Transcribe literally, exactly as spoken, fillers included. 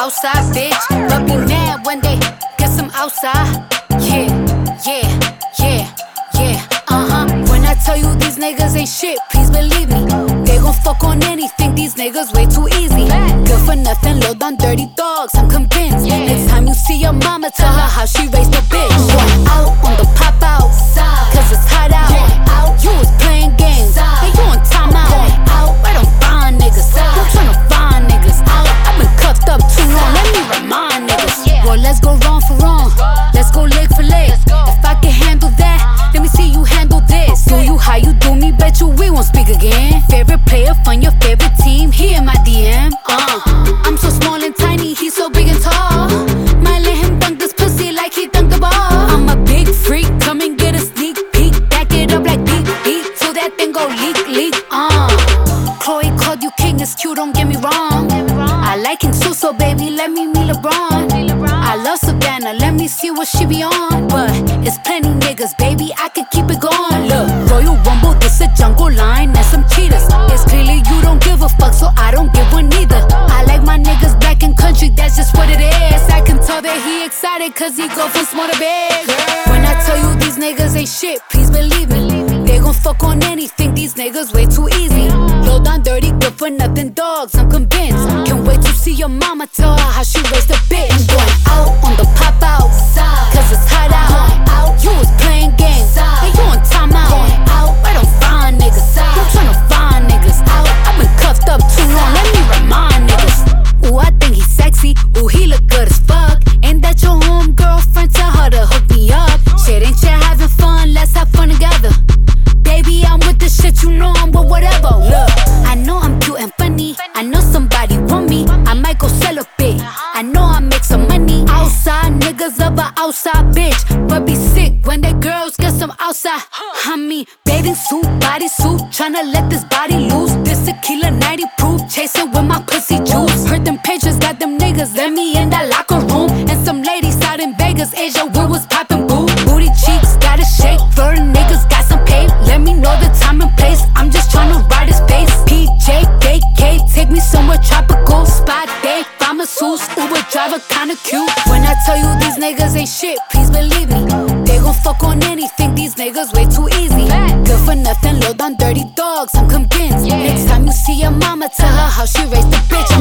outside bitch, but be mad when they get some outside. Yeah, yeah, yeah, yeah, uh-huh. When I tell you these niggas ain't shit, please believe me. They gon' fuck on anything, these niggas way too easy. Good for nothing, low down dirty dogs, I'm convinced. Next time you see your mama, tell her how she raised a bitch. Going out on the pop out, cause it's hot out. You was playing games, hey, you on timeout. Where them fine niggas? I'm tryna find niggas. I've been cuffed up too long, let me remind niggas. Well, let's go wrong for wrong, let's go leg for leg. If I can handle that, let me see you handle this. Do you how you do me? Bet you we won't speak again. Favorite player from your favorite team, he in my D M. Uh, I'm so small and tiny, he's so big and tall. Might let him dunk this pussy like he dunked the ball. I'm a big freak, come and get a sneak peek. Back it up like beat, beat, till that thing go leak, leak. Uh, Chloe called you king, it's cute, don't get me wrong. I like him too, so baby, let me meet LeBron. I love Savannah, let me see what she be on. But it's plenty niggas, baby, I can keep it going. Look, Royal Rumble, this a jungle line and some cheaters. It's clearly you don't give a fuck, so I don't give one either. I like my niggas black and country, that's just what it is. I can tell that he excited, cause he go from small to big. When I tell you these niggas ain't shit, please believe me. They gon' fuck on anything, these niggas way too easy. Low down dirty, good for nothing dogs, I'm convinced. Can't wait to see your mama, tell her how she raised a bitch. I'm going out on the pop out, cause it's hot out. You was playing games, hey, you on timeout. Where them fine niggas? I'm tryna find niggas. I've been cuffed up too long, let me remind niggas. Ooh, I think he's sexy, ooh, he look good as fuck. Ain't that your home girlfriend? Tell her to hook me up. Shit ain't you having fun, let's have fun together. Baby, I'm with the shit, you know I'm with whatever. Look, I know I'm cute and funny, I know somebody want me, I might go sell a bit. I know I make some money. Outside niggas of a outside bitch, but be sick when they girls get some outside. I mean, bathing suit, body suit, tryna let this body loose. This tequila ninety proof, chasing with my pussy juice. Heard them pages got them niggas, let me in that locker room. And some ladies out in Vegas, Asia, we was popping boo. Booty cheeks, gotta shake, flirting niggas got some pay. Let me know the time and place, I'm just tryna ride his face. P J, K K, take me somewhere tropical. Spot day, masseuse, Uber driver kinda cute. When I tell you these niggas ain't shit, please believe me. They gon' fuck on anything, these niggas way too easy. Good for nothing, low down dirty dogs, I'm convinced. Next time you see your mama, tell her how she raised the bitch.